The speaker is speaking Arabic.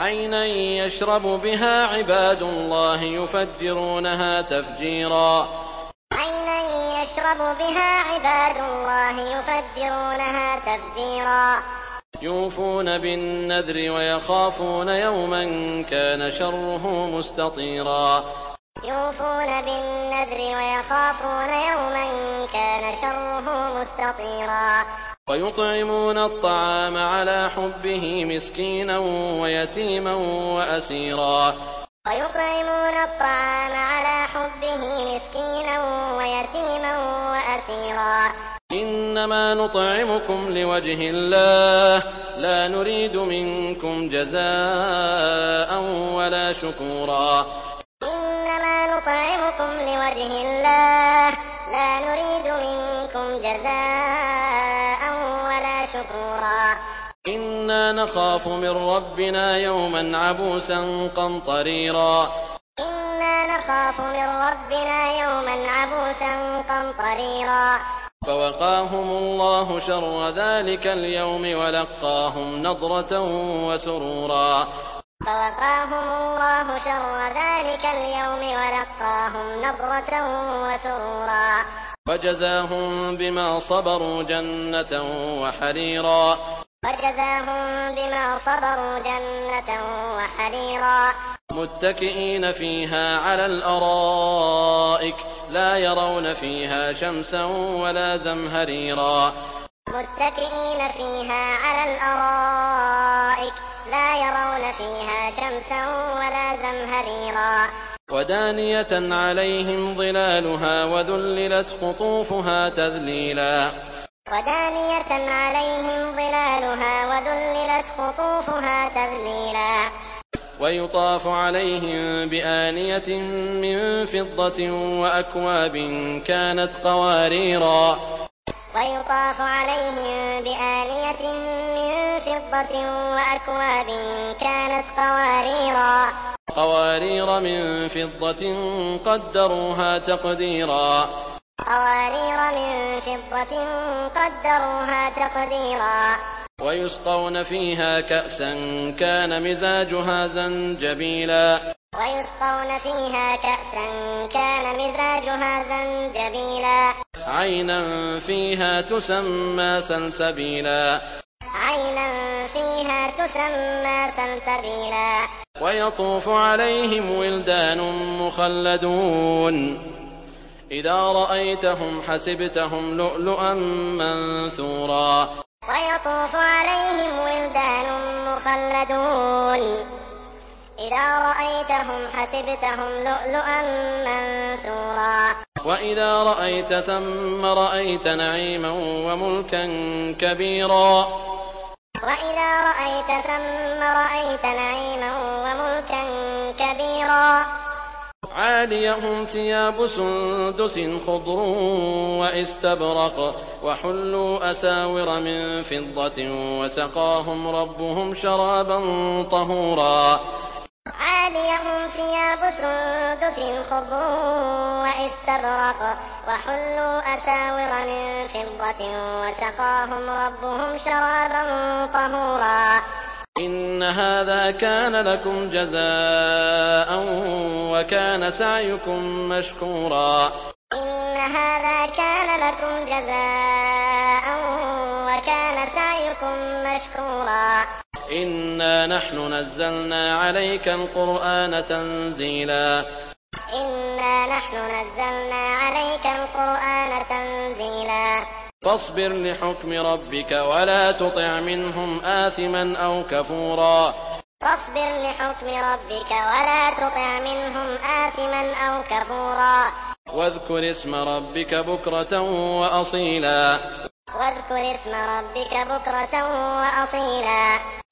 عَيْنًا يَشْرَبُ بِهَا عِبَادُ اللَّهِ يُفَجِّرُونَهَا تَفْجِيرًا عَيْنًا يَشْرَبُ بِهَا عِبَادُ اللَّهِ يُفَجِّرُونَهَا تَفْجِيرًا يُوفُونَ بِالنَّذْرِ وَيَخَافُونَ يَوْمًا كَانَ شَرُّهُ مُسْتَطِيرًا يُوفُونَ بِالنَّذْرِ وَيَخَافُونَ يَوْمًا كَانَ شَرُّهُ مُسْتَطِيرًا وَيُطْعِمُونَ الطَّعَامَ عَلَىٰ حُبِّهِ مِسْكِينًا وَيَتِيمًا وَأَسِيرًا وَيُطْعِمُونَ الطَّعَامَ عَلَىٰ حُبِّهِ مِسْكِينًا وَيَتِيمًا وَأَسِيرًا إِنَّمَا نُطْعِمُكُمْ لِوَجْهِ اللَّهِ لَا نُرِيدُ مِنكُمْ جَزَاءً وَلَا شُكُورًا إِنَّمَا نُطْعِمُكُمْ لِوَجْهِ اللَّهِ لَا نُرِيدُ مِنكُمْ جَزَاءً وَلَا شُكُورًا إِنَّا نَخَافُ مِن رَّبِّنَا يَوْمًا عَبُوسًا قَمْطَرِيرًا إِنَّا نَخَافُ مِن رَّبِّنَا يَوْمًا عَبُوسًا قَمْطَرِيرًا فَوَقَاهُمُ اللَّهُ شَرَّ ذَٰلِكَ الْيَوْمِ وَلَقَّاهُمْ نَضْرَةً وَسُرُورًا فَوَقَاهُمُ اللَّهُ شَرَّ ذَٰلِكَ الْيَوْمِ وَلَقَّاهُمْ نَضْرَةً وَسُرُورًا وَجَزَاهُم بِمَا صَبَرُوا جَنَّةً وَحَرِيرًا وَجَزَاهُم بِمَا صَبَرُوا جَنَّةً وَحَرِيرًا مُتَّكِئِينَ فِيهَا عَلَى الْأَرَائِكِ لَا يَرَوْنَ فِيهَا شَمْسًا وَلَا زَمْهَرِيرًا مُتَّكِئِينَ فِيهَا عَلَى الْأَرَائِكِ لَا يَرَوْنَ فِيهَا شَمْسًا وَلَا زَمْهَرِيرًا وَدَانِيَةً عَلَيْهِمْ ظِلَالُهَا وَذُلِّلَتْ قُطُوفُهَا تَذْلِيلًا وَدَانِيَةً عَلَيْهِمْ ظِلَالُهَا وَذُلِّلَتْ قُطُوفُهَا تَذْلِيلًا وَيُطَافُ عَلَيْهِم بِآنِيَةٍ مِّن فِضَّةٍ وَأَكْوَابٍ كَانَتْ قَوَارِيرَا وَيُطَافُ عَلَيْهِم بِآنِيَةٍ مِّن فِضَّةٍ وَأَكْوَابٍ كَانَتْ قَوَارِيرَ مِن فِضَّةٍ قَدَّرُوهَا تَقْدِيرًا قَوَارِيرَ مِن فِضَّةٍ قَدَّرُوهَا تَقْدِيرًا وَيُسْقَوْنَ فِيهَا كَأْسًا كَانَ مِزَاجُهَا زَنجَبِيلًا وَيُسْقَوْنَ فِيهَا كَأْسًا كَانَ مِزَاجُهَا زَنجَبِيلًا عَيْنًا فِيهَا تُسَمَّىٰ سَلْسَبِيلًا عَيْنًا فِيهَا تُسَمَّىٰ سَلْسَبِيلًا وَيَطُوفُ عَلَيْهِمْ وِلْدَانٌ مُّخَلَّدُونَ إِذَا رَأَيْتَهُمْ حَسِبْتَهُمْ لُؤْلُؤًا مَّنثُورًا وَيَطُوفُ عَلَيْهِمْ وِلْدَانٌ مُّخَلَّدُونَ إِذَا رَأَيْتَهُمْ حَسِبْتَهُمْ لُؤْلُؤًا مَّنثُورًا وَإِذَا رَأَيْتَ ثَمَّ رَأَيْتَ نَعِيمًا وَمُلْكًا كَبِيرًا وَإِذَا رَأَيْتَ ثَمَّ رَأَيْتَ نَعِيمًا وَمُلْكًا كَبِيرًا عَالِيَهُمْ ثِيَابُ سُندُسٍ خُضْرٌ وَإِسْتَبْرَقٌ وَحُلُّوا أَسَاوِرَ مِن فِضَّةٍ وَسَقَاهُمْ رَبُّهُمْ شَرَابًا طَهُورًا عَالِيَهُمْ ثِيَابُ سُندُسٍ خُضْرٌ وَإِسْتَبْرَقٌ وَحُلُّوا أَسَاوِرَ مِن فِضَّةٍ وَسَقَاهُمْ رَبُّهُمْ شَرَابًا طَهُورًا إِنَّ هَٰذَا كَانَ لَكُمْ جَزَاءً وَكَانَ سَعْيُكُم مَّشْكُورًا إِنَّ هَٰذَا كَانَ لَكُمْ جَزَاءً وَكَانَ سَعْيُكُم مَّشْكُورًا إِنَّا نَحْنُ نَزَّلْنَا عَلَيْكَ الْقُرْآنَ تَنزِيلًا إِنَّا نَحْنُ نَزَّلْنَا عَلَيْكَ الْقُرْآنَ تَنزِيلًا فاصبر لحكم ربك ولا تطع منهم آثما أو كفورا فاصبر لحكم ربك ولا تطع منهم آثما أو كفورا واذكر اسم ربك بكرة وأصيلا واذكر اسم ربك بكرة وأصيلا